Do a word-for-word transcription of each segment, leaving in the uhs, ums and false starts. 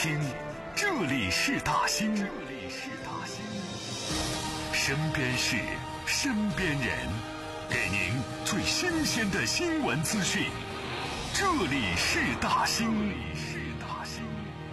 兴，这里是大兴，这里是大兴，身边事，身边人，给您最新鲜的新闻资讯。这里是大兴，这里是大兴。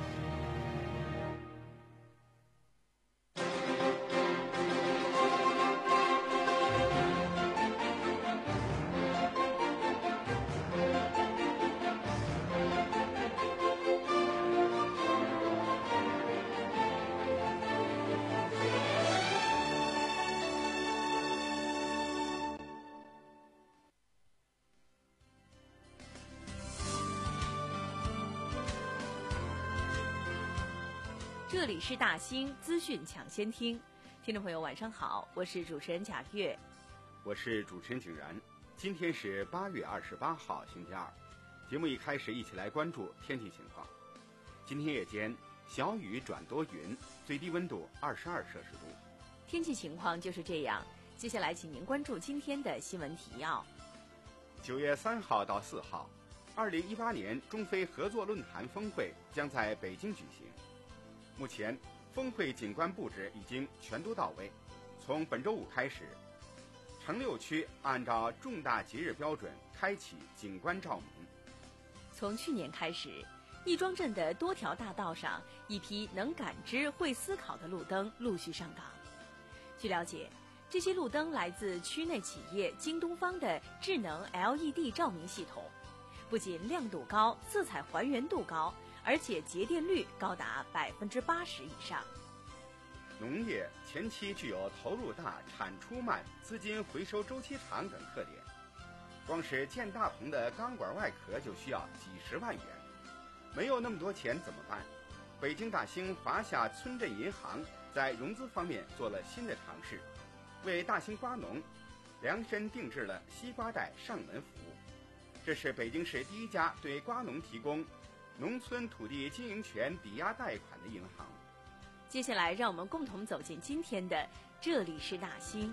这里是大兴资讯抢先听，听众朋友晚上好，我是主持人贾月， 我是主持人景然。今天是八月二十八号星期二，节目一开始一起来关注天气情况。今天夜间小雨转多云，最低温度二十二摄氏度。 天气情况就是这样，接下来请您关注今天的新闻提要。 九月三号到四号，二零一八年中非合作论坛峰会将在北京举行。目前峰会景观布置已经全都到位，从本周五开始，城六区按照重大节日标准开启景观照明。 从去年开始，亦庄镇的多条大道上，一批能感知、会思考的路灯陆续上岗。据了解，这些路灯来自区内企业京东方的智能 L E D 照明系统，不仅亮度高、色彩还原度高，而且节电率高达百分之八十以上。 农业前期具有投入大、产出慢、资金回收周期长等特点，光是建大棚的钢管外壳就需要几十万元，没有那么多钱怎么办？北京大兴华夏村镇银行在融资方面做了新的尝试，为大兴瓜农量身定制了西瓜贷上门服务。这是北京市第一家对瓜农提供农村土地经营权抵押贷款的银行。 接下来让我们共同走进今天的这里是大兴。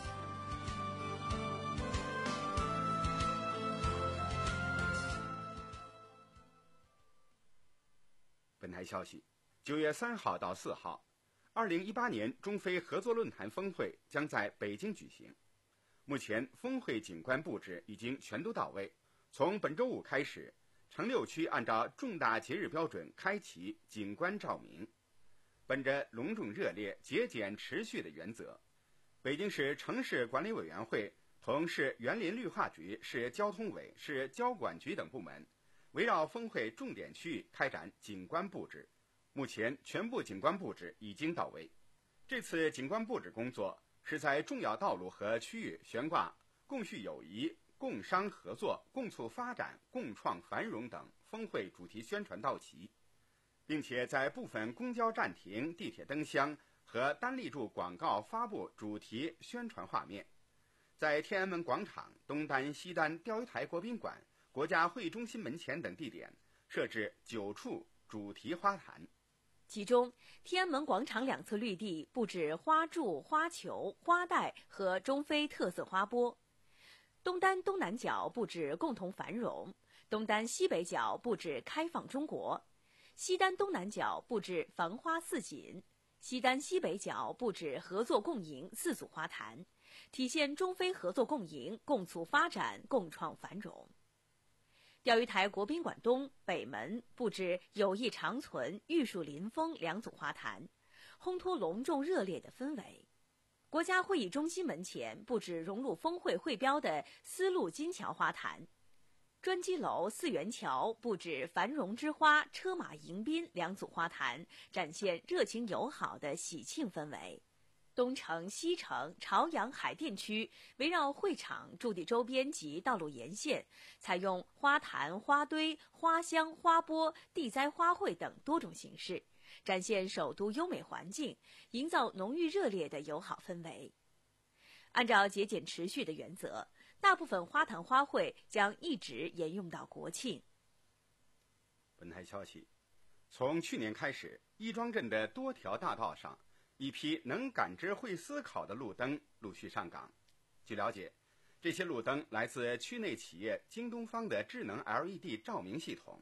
本台消息，九月三号到四号，二零一八年中非合作论坛峰会将在北京举行。目前峰会景观布置已经全都到位，从本周五开始，城六区按照重大节日标准开启景观照明。本着隆重热烈、节俭持续的原则，北京市城市管理委员会同市园林绿化局、市交通委、市交管局等部门围绕峰会重点区域开展景观布置。目前全部景观布置已经到位。这次景观布置工作是在重要道路和区域悬挂共叙友谊、共商合作、共促发展、共创繁荣等峰会主题宣传道旗，并且在部分公交站亭、地铁灯箱和单立柱广告发布主题宣传画面。在天安门广场、东单、西单、钓鱼台国宾馆、国家会议中心门前等地点设置九处主题花坛。 其中，天安门广场两侧绿地布置花柱、花球、花带和中非特色花钵；东单东南角布置共同繁荣，东单西北角布置开放中国，西单东南角布置繁花似锦，西单西北角布置合作共赢四组花坛，体现中非合作共赢、共促发展、共创繁荣。钓鱼台国宾馆东北门布置友谊长存、玉树临风两组花坛，烘托隆重热烈的氛围。国家会议中心门前布置融入峰会会标的丝路金桥花坛，专机楼四元桥布置繁荣之花、车马迎宾两组花坛，展现热情友好的喜庆氛围。东城、西城、朝阳、海淀区围绕会场驻地周边及道路沿线，采用花坛、花堆、花香、花钵、地栽花卉等多种形式，展现首都优美环境，营造浓郁热烈的友好氛围。按照节俭持续的原则，大部分花坛花卉将一直沿用到国庆。 本台消息，从去年开始，亦庄镇的多条大道上，一批能感知、会思考的路灯陆续上岗。据了解，这些路灯来自区内企业京东方的智能 L E D 照明系统，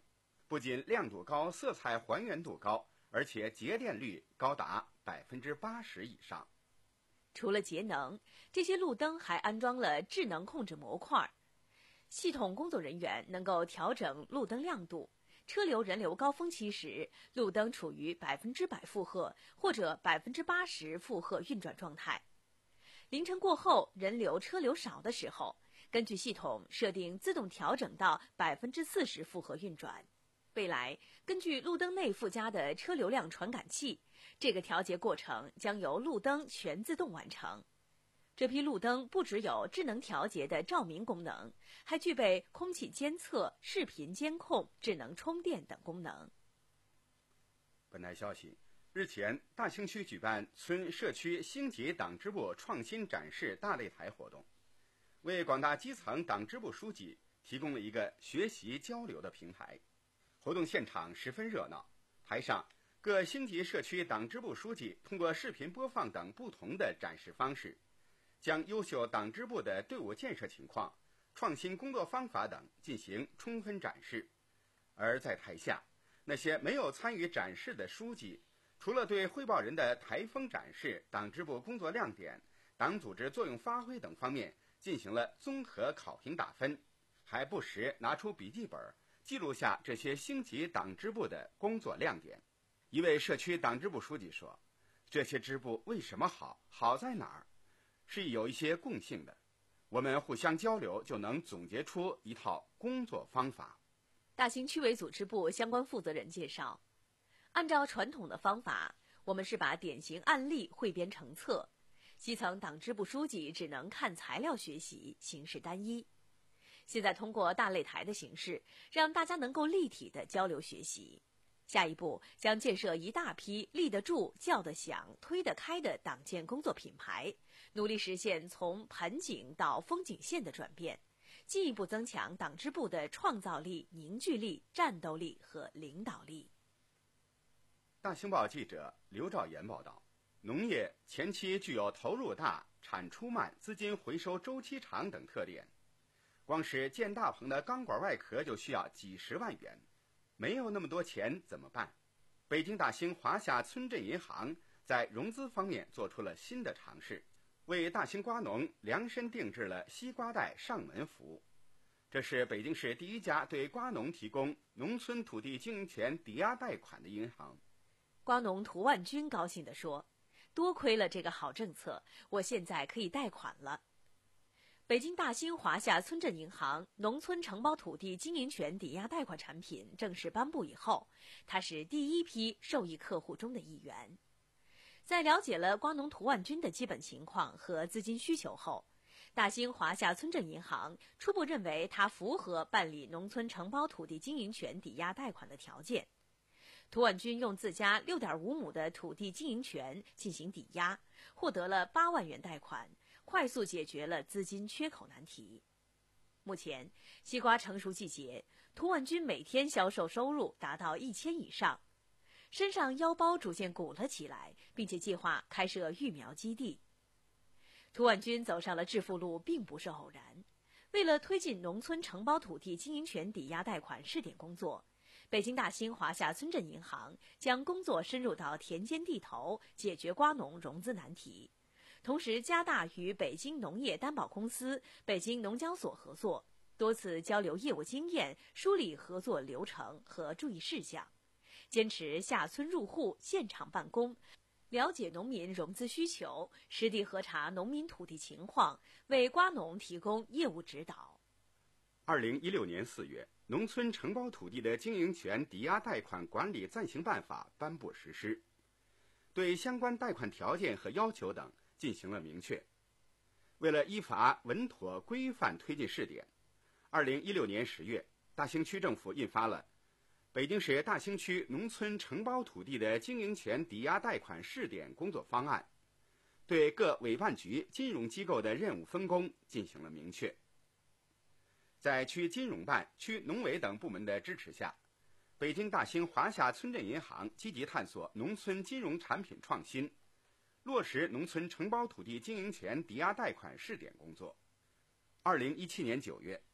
不仅亮度高、色彩还原度高，而且节电率高达百分之八十以上。 除了节能，这些路灯还安装了智能控制模块，系统工作人员能够调整路灯亮度。车流人流高峰期时，路灯处于百分之百负荷或者百分之八十负荷运转状态。凌晨过后，人流车流少的时候，根据系统设定自动调整到百分之四十负荷运转。未来，根据路灯内附加的车流量传感器，这个调节过程将由路灯全自动完成。这批路灯不只有智能调节的照明功能，还具备空气监测、视频监控、智能充电等功能。 本台消息，日前，大兴区举办村社区星级党支部创新展示大擂台活动，为广大基层党支部书记提供了一个学习交流的平台。活动现场十分热闹，台上各星级社区党支部书记通过视频播放等不同的展示方式，将优秀党支部的队伍建设情况、创新工作方法等进行充分展示。而在台下，那些没有参与展示的书记，除了对汇报人的台风展示、党支部工作亮点、党组织作用发挥等方面进行了综合考评打分，还不时拿出笔记本记录下这些星级党支部的工作亮点。一位社区党支部书记说，这些支部为什么好，好在哪儿，是有一些共性的，我们互相交流就能总结出一套工作方法。 大兴区委组织部相关负责人介绍，按照传统的方法，我们是把典型案例汇编成册，基层党支部书记只能看材料学习，形式单一。现在通过大擂台的形式，让大家能够立体的交流学习。下一步将建设一大批立得住、叫得响、推得开的党建工作品牌，努力实现从盆景到风景线的转变，进一步增强党支部的创造力、凝聚力、战斗力和领导力。 大兴报记者刘兆岩报道，农业前期具有投入大、产出慢、资金回收周期长等特点。光是建大棚的钢管外壳就需要几十万元，没有那么多钱怎么办？北京大兴华夏村镇银行在融资方面做出了新的尝试，为大兴瓜农量身定制了西瓜贷上门服务。这是北京市第一家对瓜农提供农村土地经营权抵押贷款的银行。 瓜农涂万军高兴地说，多亏了这个好政策，我现在可以贷款了。北京大兴华夏村镇银行农村承包土地经营权抵押贷款产品正式颁布以后，它是第一批受益客户中的一员。在了解了瓜农涂万军的基本情况和资金需求后，大兴华夏村镇银行初步认为他符合办理农村承包土地经营权抵押贷款的条件。涂万军用自家 六点五亩的土地经营权进行抵押，获得了八万元贷款，快速解决了资金缺口难题。目前，西瓜成熟季节，涂万军每天销售收入达到一千以上，身上腰包逐渐鼓了起来，并且计划开设育苗基地。涂万军走上了致富路并不是偶然。为了推进农村承包土地经营权抵押贷款试点工作，北京大兴华夏村镇银行将工作深入到田间地头，解决瓜农融资难题，同时加大与北京农业担保公司、北京农交所合作，多次交流业务经验，梳理合作流程和注意事项，坚持下村入户、现场办公，了解农民融资需求，实地核查农民土地情况，为瓜农提供业务指导。 二零一六年四月，农村承包土地的经营权抵押贷款管理暂行办法颁布实施，对相关贷款条件和要求等进行了明确。为了依法稳妥规范推进试点，二零一六年十月，大兴区政府印发了《北京市大兴区农村承包土地的经营权抵押贷款试点工作方案》，对各委办局、金融机构的任务分工进行了明确。在区金融办、区农委等部门的支持下，北京大兴华夏村镇银行积极探索农村金融产品创新，落实农村承包土地经营权抵押贷款试点工作。二零一七年九月，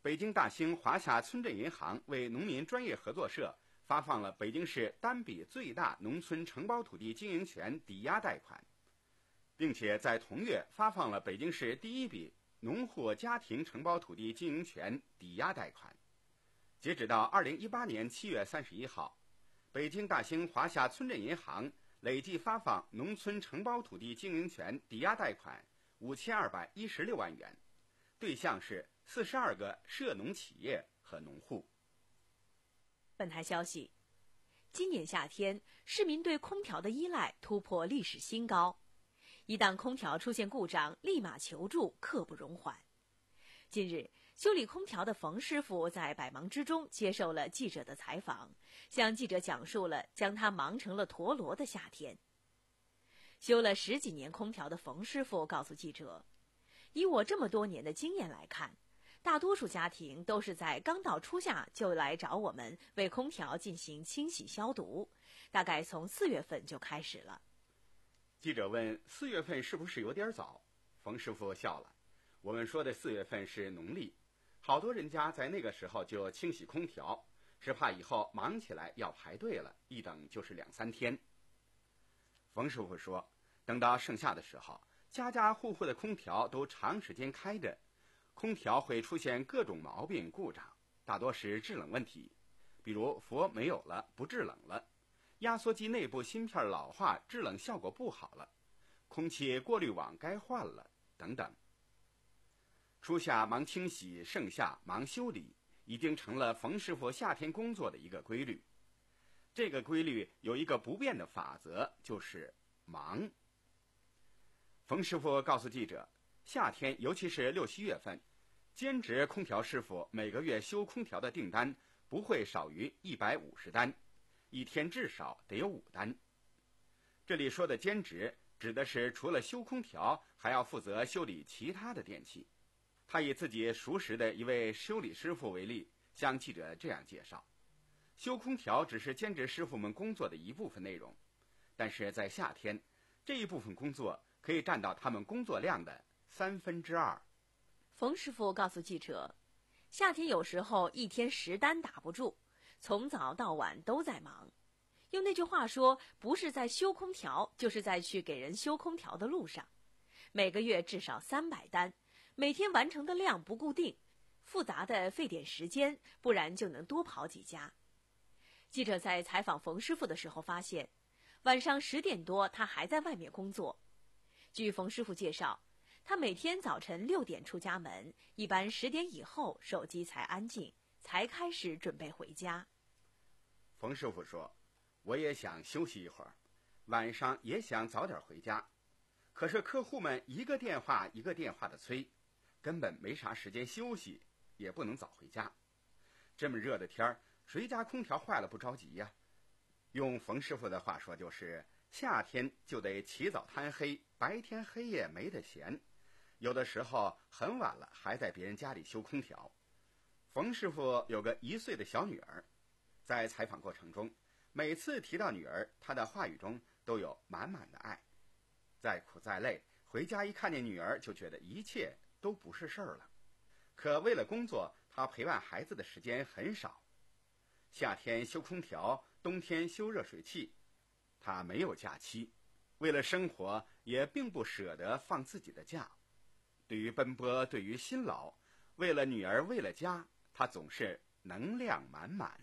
北京大兴华夏村镇银行为农民专业合作社发放了北京市单笔最大农村承包土地经营权抵押贷款，并且在同月发放了北京市第一笔农户家庭承包土地经营权抵押贷款。截止到二零一八年七月三十一号，北京大兴华夏村镇银行累计发放农村承包土地经营权抵押贷款五千二百一十六万元，对象是四十二个涉农企业和农户。 本台消息，今年夏天，市民对空调的依赖突破历史新高，一旦空调出现故障，立马求助，刻不容缓。近日，修理空调的冯师傅在百忙之中接受了记者的采访，向记者讲述了将他忙成了陀螺的夏天。修了十几年空调的冯师傅告诉记者，以我这么多年的经验来看，大多数家庭都是在刚到初夏就来找我们为空调进行清洗消毒，大概从四月份就开始了。 记者问四月份是不是有点早？冯师傅笑了，我们说的四月份是农历，好多人家在那个时候就清洗空调，是怕以后忙起来要排队了，一等就是两三天。冯师傅说，等到盛夏的时候，家家户户的空调都长时间开着，空调会出现各种毛病故障，大多是制冷问题，比如氟没有了，不制冷了，压缩机内部芯片老化，制冷效果不好了，空气过滤网该换了等等。初夏忙清洗，盛夏忙修理，已经成了冯师傅夏天工作的一个规律。这个规律有一个不变的法则，就是忙。冯师傅告诉记者，夏天尤其是六七月份，兼职空调师傅每个月修空调的订单不会少于一百五十单，一天至少得有五单。这里说的兼职指的是除了修空调还要负责修理其他的电器。他以自己熟识的一位修理师傅为例，向记者这样介绍，修空调只是兼职师傅们工作的一部分内容，但是在夏天，这一部分工作可以占到他们工作量的三分之二。 冯师傅告诉记者，夏天有时候一天十单打不住，从早到晚都在忙。用那句话说，不是在修空调，就是在去给人修空调的路上。每个月至少三百单，每天完成的量不固定，复杂的费点时间，不然就能多跑几家。记者在采访冯师傅的时候发现，晚上十点多他还在外面工作。据冯师傅介绍，他每天早晨六点出家门，一般十点以后手机才安静，才开始准备回家。 冯师傅说，我也想休息一会儿，晚上也想早点回家，可是客户们一个电话一个电话的催，根本没啥时间休息，也不能早回家。这么热的天儿，谁家空调坏了不着急呀？用冯师傅的话说，就是夏天就得起早贪黑，白天黑夜没得闲，有的时候很晚了还在别人家里修空调。冯师傅有个一岁的小女儿，在采访过程中，每次提到女儿，他的话语中都有满满的爱。再苦再累，回家一看见女儿，就觉得一切都不是事儿了。可为了工作，他陪伴孩子的时间很少。夏天修空调，冬天修热水器，他没有假期，为了生活也并不舍得放自己的假。对于奔波，对于辛劳，为了女儿，为了家，他总是能量满满。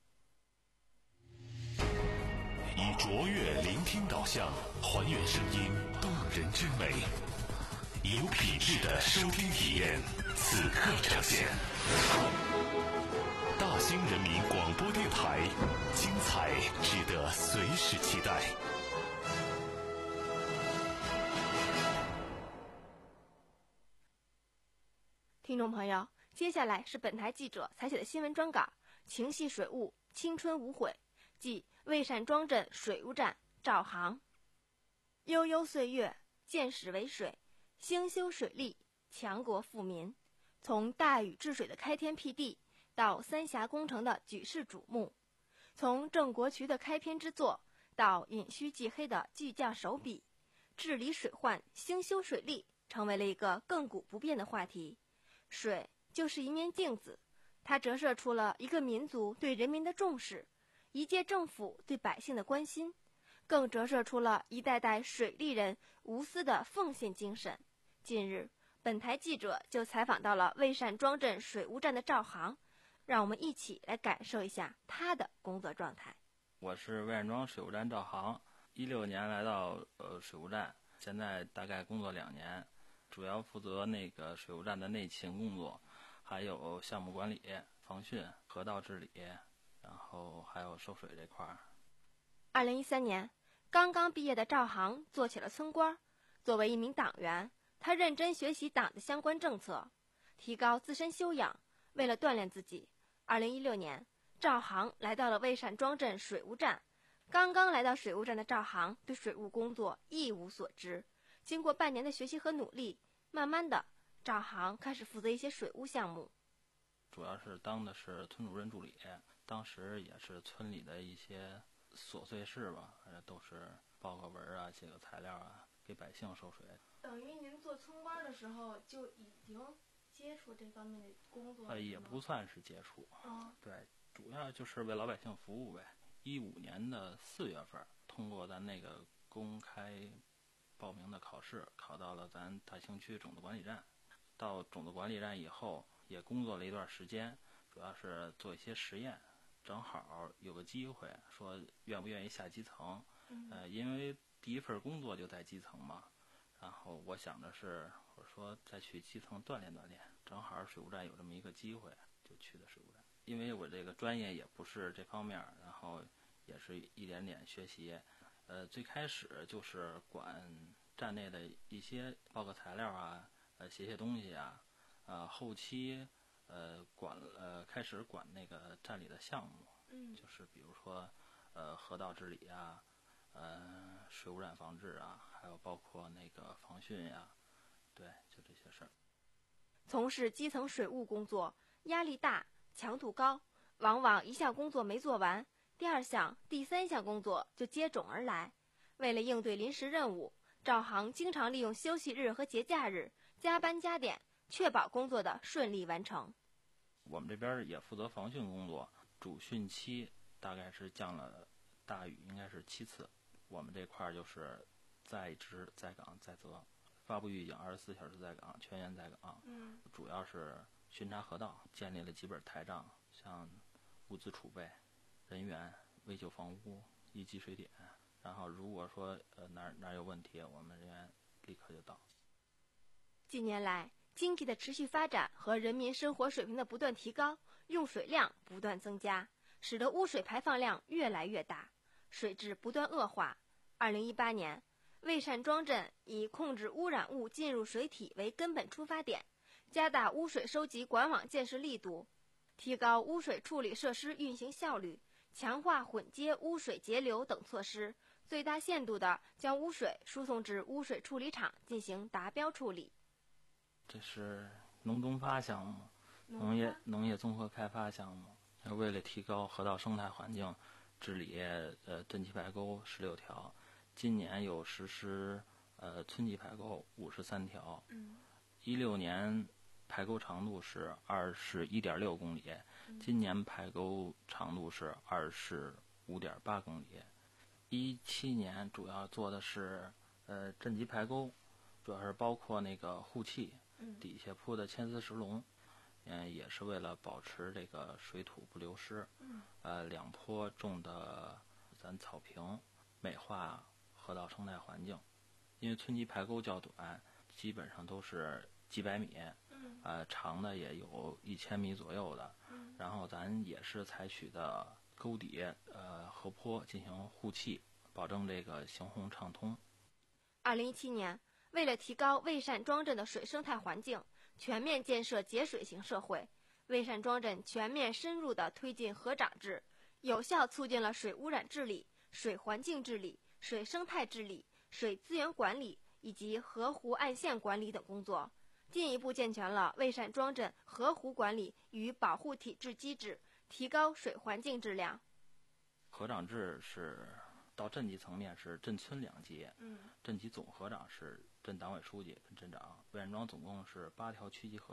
以卓越聆听导向，还原声音动人之美，以有品质的收听体验，此刻呈现。大兴人民广播电台，精彩值得随时期待。 听众朋友，接下来是本台记者采写的新闻专稿《情系水务，青春无悔》，即魏善庄镇水务站赵航。悠悠岁月，见始为水，兴修水利，强国富民。从大禹治水的开天辟地，到三峡工程的举世瞩目，从郑国渠的开篇之作，到尹戌忌黑的巨匠手笔，治理水患、兴修水利成为了一个亘古不变的话题。水就是一面镜子，它折射出了一个民族对人民的重视，一届政府对百姓的关心，更折射出了一代代水利人无私的奉献精神。近日，本台记者就采访到了蔚善庄镇水务站的赵航，让我们一起来感受一下他的工作状态。 我是蔚善庄水务站赵航，一六年来到呃水务站，现在大概工作两年，主要负责那个水务站的内勤工作，还有项目管理、防汛、河道治理，然后还有收水这块儿。 二零一三年，刚刚毕业的赵航做起了村官。作为一名党员，他认真学习党的相关政策，提高自身修养。为了锻炼自己，二零一六年，赵航来到了蔚善庄镇水务站。刚刚来到水务站的赵航对水务工作一无所知，经过半年的学习和努力，慢慢的，赵航开始负责一些水务项目。 主要是当的是村主任助理，当时也是村里的一些琐碎事吧，反正都是报个文啊，写个材料啊，给百姓收水。 等于您做村官的时候就已经接触这方面的工作了？ 呃，也不算是接触， 哦， 对，主要就是为老百姓服务呗。一五年的四月份，通过咱那个公开报名的考试，考到了咱大兴区种子管理站。到种子管理站以后，也工作了一段时间，主要是做一些实验。正好有个机会，说愿不愿意下基层？ 嗯、 呃，因为第一份工作就在基层嘛。然后我想的是，我说再去基层锻炼锻炼，正好水务站有这么一个机会，就去的水务站。因为我这个专业也不是这方面，然后也是一点点学习。呃，最开始就是管站内的一些报个材料啊，呃，写写东西啊，呃，后期呃管呃开始管那个站里的项目， 嗯， 就是比如说呃河道治理啊。呃，水污染防治啊，还有包括那个防汛呀，对，就这些事儿。 从事基层水务工作，压力大，强度高，往往一项工作没做完，第二项、第三项工作就接踵而来。为了应对临时任务，赵航经常利用休息日和节假日加班加点，确保工作的顺利完成。 我们这边也负责防汛工作，主汛期大概是降了大雨，应该是七次。我们这块儿就是在值、在岗、在责，发布预警，二十四小时在岗，全员在岗。 嗯， 主要是巡查河道，建立了几本台账，像物资储备、人员、危救房屋、一级水点。然后如果说呃哪儿哪儿有问题，我们人员立刻就到。 近年来，经济的持续发展和人民生活水平的不断提高，用水量不断增加，使得污水排放量越来越大。水质不断恶化。二零一八年，蔚善庄镇以控制污染物进入水体为根本出发点，加大污水收集管网建设力度，提高污水处理设施运行效率，强化混接污水截流等措施，最大限度地将污水输送至污水处理厂进行达标处理。 这是农东发项目，农业农业综合开发项目，为了提高河道生态环境。治理呃镇级排沟十六条，今年有实施呃村级排沟五十三条。 嗯， 一六年排沟长度是二十一点六公里， 嗯、 今年排沟长度是二十五点八公里。一七年主要做的是呃镇级排沟，主要是包括那个护砌， 嗯、 底下铺的牵丝石龙。嗯，也是为了保持这个水土不流失。 嗯， 呃，两坡种的咱草坪，美化河道生态环境。因为村级排沟较短，基本上都是几百米， 嗯， 呃，长的也有一千米左右的。 嗯， 然后咱也是采取的沟底呃河坡进行护砌，保证这个行洪畅通。 二零一七年，为了提高蔚善庄镇的水生态环境，全面建设节水型社会，蔚善庄镇全面深入地推进河长制，有效促进了水污染治理、水环境治理、水生态治理、水资源管理以及河湖岸线管理等工作，进一步健全了蔚善庄镇河湖管理与保护体制机制，提高水环境质量。 河长制是到镇级层面是镇村两级， 嗯， 镇级总河长是镇党委书记跟镇长。蔚善庄总共是八条区级河道，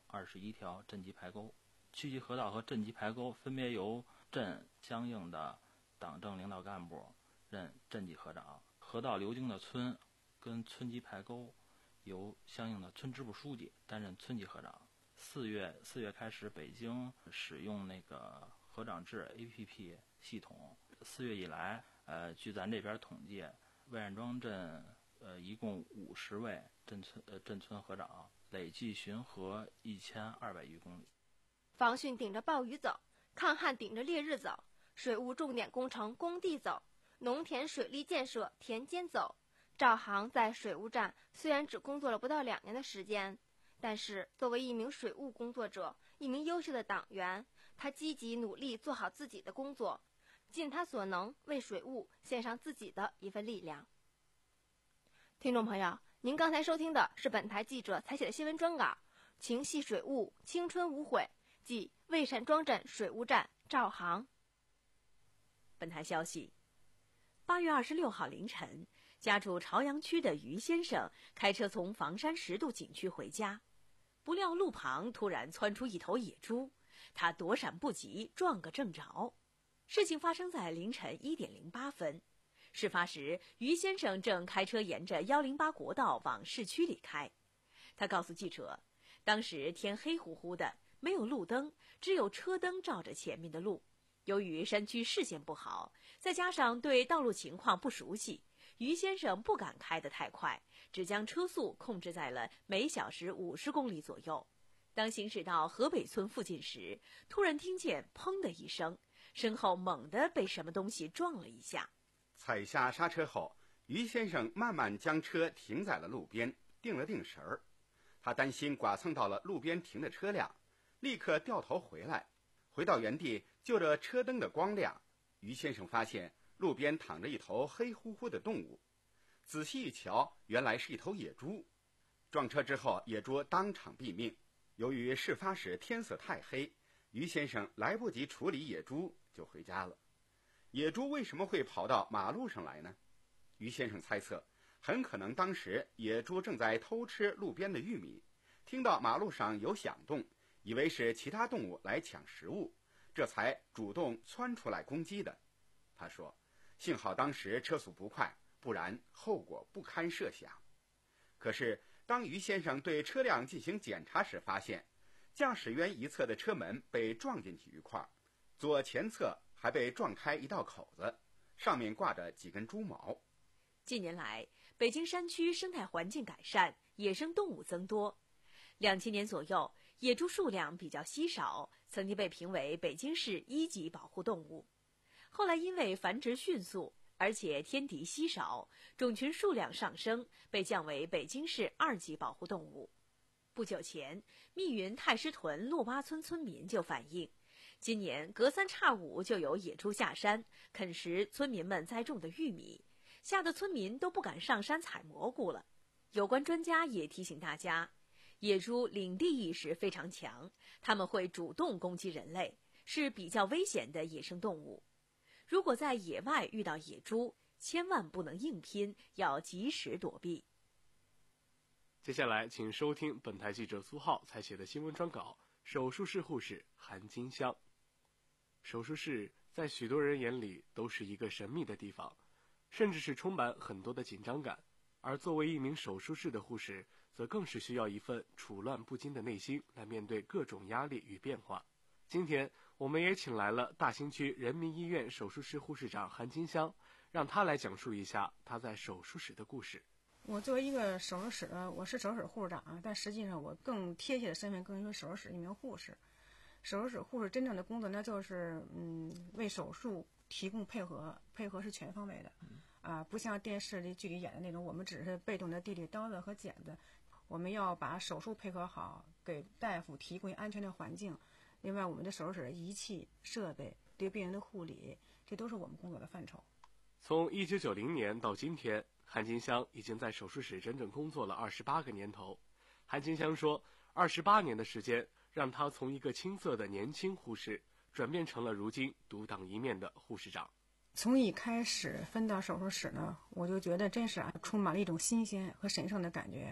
二十一条镇级排沟。区级河道和镇级排沟分别由镇相应的党政领导干部任镇级河长，河道流经的村跟村级排沟由相应的村支部书记担任村级河长。四月四月开始，北京使用那个河长制 A P P 系统。四月以来，呃，据咱这边统计，魏善庄镇呃一共五十位镇村呃镇村河长，累计巡河一千二百余公里。 防汛顶着暴雨走，抗旱顶着烈日走，水务重点工程工地走，农田水利建设田间走。赵航在水务站虽然只工作了不到两年的时间，但是作为一名水务工作者，一名优秀的党员，他积极努力做好自己的工作，尽他所能为水务献上自己的一份力量。听众朋友，您刚才收听的是本台记者采写的新闻专稿《情系水务，青春无悔》，即魏善庄镇水务站赵航。 本台消息，八月二十六号凌晨，家住朝阳区的于先生开车从房山十渡景区回家，不料路旁突然窜出一头野猪，他躲闪不及，撞个正着。事情发生在凌晨一点零八分。事发时，于先生正开车沿着一零八国道往市区里开。他告诉记者，当时天黑乎乎的，没有路灯，只有车灯照着前面的路。由于山区视线不好，再加上对道路情况不熟悉，于先生不敢开得太快，只将车速控制在了每小时五十公里左右。当行驶到河北村附近时，突然听见砰的一声，身后猛地被什么东西撞了一下。 踩下刹车后，于先生慢慢将车停在了路边，定了定神儿。他担心剐蹭到了路边停的车辆，立刻掉头回来。回到原地，就着车灯的光亮，于先生发现路边躺着一头黑乎乎的动物。仔细一瞧，原来是一头野猪。撞车之后，野猪当场毙命。由于事发时天色太黑，于先生来不及处理野猪，就回家了。野猪为什么会跑到马路上来呢？于先生猜测，很可能当时野猪正在偷吃路边的玉米，听到马路上有响动，以为是其他动物来抢食物，这才主动窜出来攻击的。他说，幸好当时车速不快，不然后果不堪设想。可是当于先生对车辆进行检查时，发现驾驶员一侧的车门被撞进去一块，左前侧还被撞开一道口子，上面挂着几根猪毛。 近年来，北京山区生态环境改善，野生动物增多。两千年左右，野猪数量比较稀少，曾经被评为北京市一级保护动物。后来因为繁殖迅速，而且天敌稀少，种群数量上升，被降为北京市二级保护动物。不久前，密云太师屯洛洼村村民就反映，今年隔三差五就有野猪下山啃食村民们栽种的玉米，吓得村民都不敢上山采蘑菇了。有关专家也提醒大家，野猪领地意识非常强，它们会主动攻击人类，是比较危险的野生动物。如果在野外遇到野猪，千万不能硬拼，要及时躲避。 接下来请收听本台记者苏浩采写的新闻专稿，手术室护士韩金香。手术室在许多人眼里都是一个神秘的地方，甚至是充满很多的紧张感，而作为一名手术室的护士，则更是需要一份处乱不惊的内心来面对各种压力与变化。今天我们也请来了大兴区人民医院手术室护士长韩金香，让她来讲述一下她在手术室的故事。 我作为一个手术室的，我是手术室护士长，但实际上我更贴切的身份更是手术室一名护士。手术室护士真正的工作呢，就是嗯为手术提供配合，配合是全方位的，啊，不像电视里剧里演的那种，我们只是被动的递递刀子和剪子，我们要把手术配合好，给大夫提供安全的环境。另外，我们的手术室的仪器设备、对病人的护理，这都是我们工作的范畴。 从一九九零年到今天，韩金香已经在手术室整整工作了二十八个年头。韩金香说，二十八年的时间让她从一个青涩的年轻护士转变成了如今独当一面的护士长。 从一开始分到手术室呢，我就觉得真是啊，充满了一种新鲜和神圣的感觉。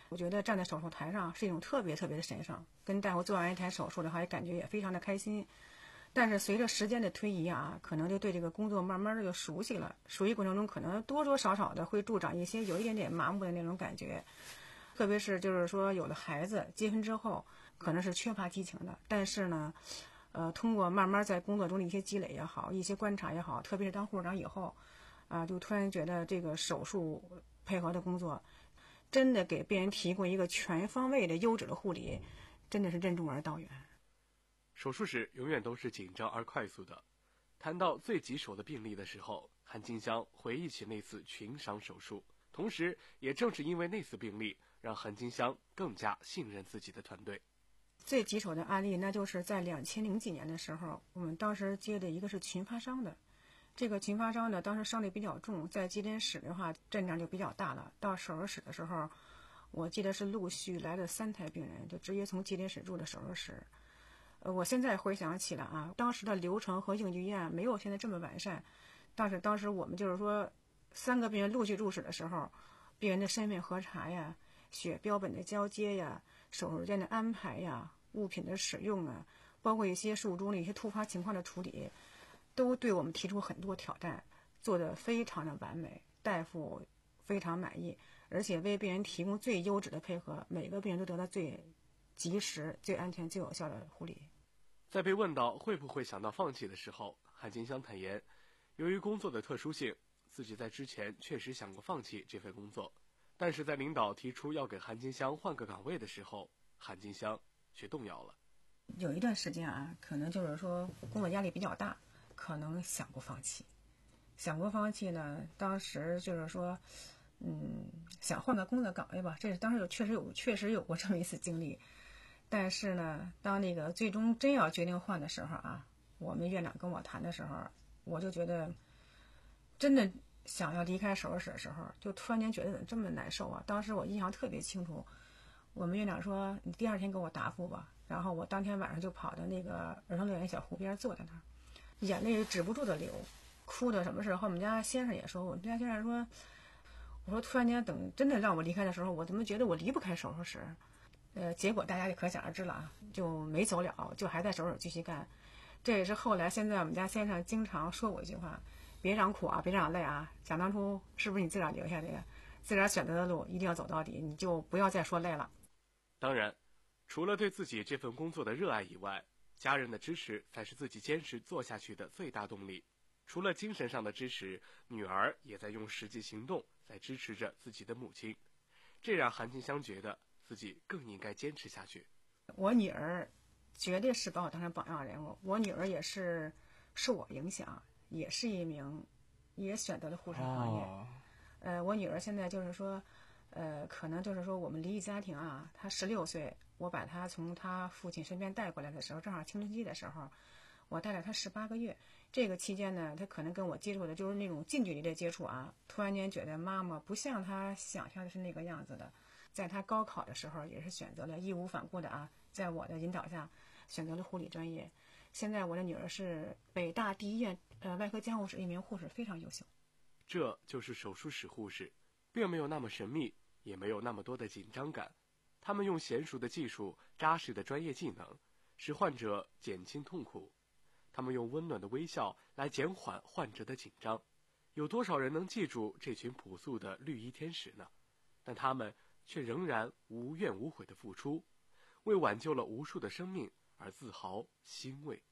我觉得站在手术台上是一种特别特别的神圣，跟大夫做完一台手术的话，也感觉也非常的开心。但是随着时间的推移啊，可能就对这个工作慢慢的就熟悉了，熟悉过程中可能多多少少的会助长一些有一点点麻木的那种感觉。特别是就是说有了孩子，结婚之后可能是缺乏激情的，但是呢呃，通过慢慢在工作中的一些积累也好，一些观察也好，特别是当护士长以后啊，就突然觉得这个手术配合的工作真的给病人提供一个全方位的优质的护理，真的是任重而道远。 手术时永远都是紧张而快速的。谈到最棘手的病例的时候，韩金香回忆起那次群伤手术，同时也正是因为那次病例，让韩金香更加信任自己的团队。 最棘手的案例，那就是在两千零几年的时候，我们当时接的一个是群发伤的。这个群发伤呢，当时伤力比较重，在急诊室的话阵仗就比较大了。到手术室的时候，我记得是陆续来了三台病人，就直接从急诊室入的手术室。呃，我现在回想起来啊，当时的流程和应急预案没有现在这么完善，但是当时我们就是说，三个病人陆续入室的时候，病人的身份核查呀、血标本的交接呀、手术间的安排呀、物品的使用啊，包括一些术中的一些突发情况的处理，都对我们提出很多挑战，做得非常的完美，大夫非常满意，而且为病人提供最优质的配合，每个病人都得到最及时、最安全、最有效的护理。 在被问到会不会想到放弃的时候，韩金香坦言，由于工作的特殊性，自己在之前确实想过放弃这份工作，但是在领导提出要给韩金香换个岗位的时候，韩金香却动摇了。 有一段时间啊，可能就是说工作压力比较大，可能想过放弃。想过放弃呢，当时就是说，嗯，想换个工作岗位吧，这是当时有确实有确实有过这么一次经历。但是呢，当那个最终真要决定换的时候啊，我们院长跟我谈的时候，我就觉得真的想要离开手术室的时候，就突然间觉得怎么这么难受啊！当时我印象特别清楚，我们院长说你第二天给我答复吧，然后我当天晚上就跑到那个儿童乐园小湖边坐在那儿，眼泪止不住的流，哭的什么事和我们家先生也说，我们家先生说，我说突然间等真的让我离开的时候，我怎么觉得我离不开手术室？呃，结果大家就可想而知了啊，就没走了，就还在手术室继续干。这也是后来现在我们家先生经常说我一句话，别让苦啊，别让累啊，想当初是不是你自个儿留下的，自个儿选择的路一定要走到底，你就不要再说累了。 当然，除了对自己这份工作的热爱以外，家人的支持才是自己坚持做下去的最大动力。除了精神上的支持，女儿也在用实际行动在支持着自己的母亲，这让韩金香觉得自己更应该坚持下去。 我女儿绝对是把我当成榜样人物，我女儿也是受我影响，也是一名也选择了护士行业。哦、呃，我女儿现在就是说，呃，可能就是说我们离异家庭啊，她十六岁，我把她从她父亲身边带过来的时候，正好青春期的时候，我带了她十八个月。这个期间呢，她可能跟我接触的就是那种近距离的接触啊，突然间觉得妈妈不像她想象的是那个样子的。在她高考的时候，也是选择了义无反顾的啊，在我的引导下选择了护理专业。现在我的女儿是北大第一院呃外科监护室一名护士，非常优秀。 这就是手术室护士，并没有那么神秘，也没有那么多的紧张感。他们用娴熟的技术、扎实的专业技能，使患者减轻痛苦。他们用温暖的微笑来减缓患者的紧张。有多少人能记住这群朴素的绿衣天使呢？但他们却仍然无怨无悔的付出，为挽救了无数的生命而自豪欣慰。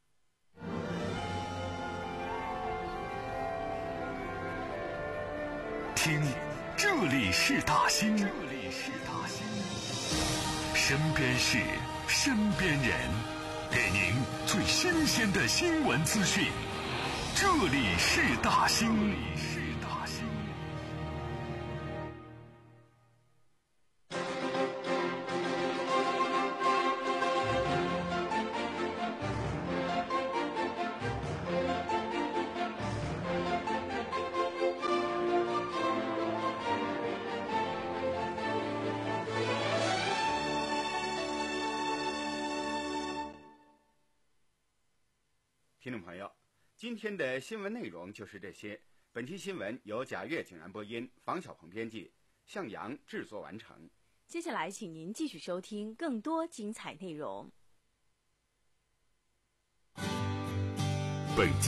听，这里是大兴，这里是大兴，身边事，身边人，给您最新鲜的新闻资讯。这里是大兴，这里是大兴。 听众朋友，今天的新闻内容就是这些。本期新闻由贾月景然播音，房小鹏编辑，向阳制作完成。 接下来，请您继续收听更多精彩内容。 本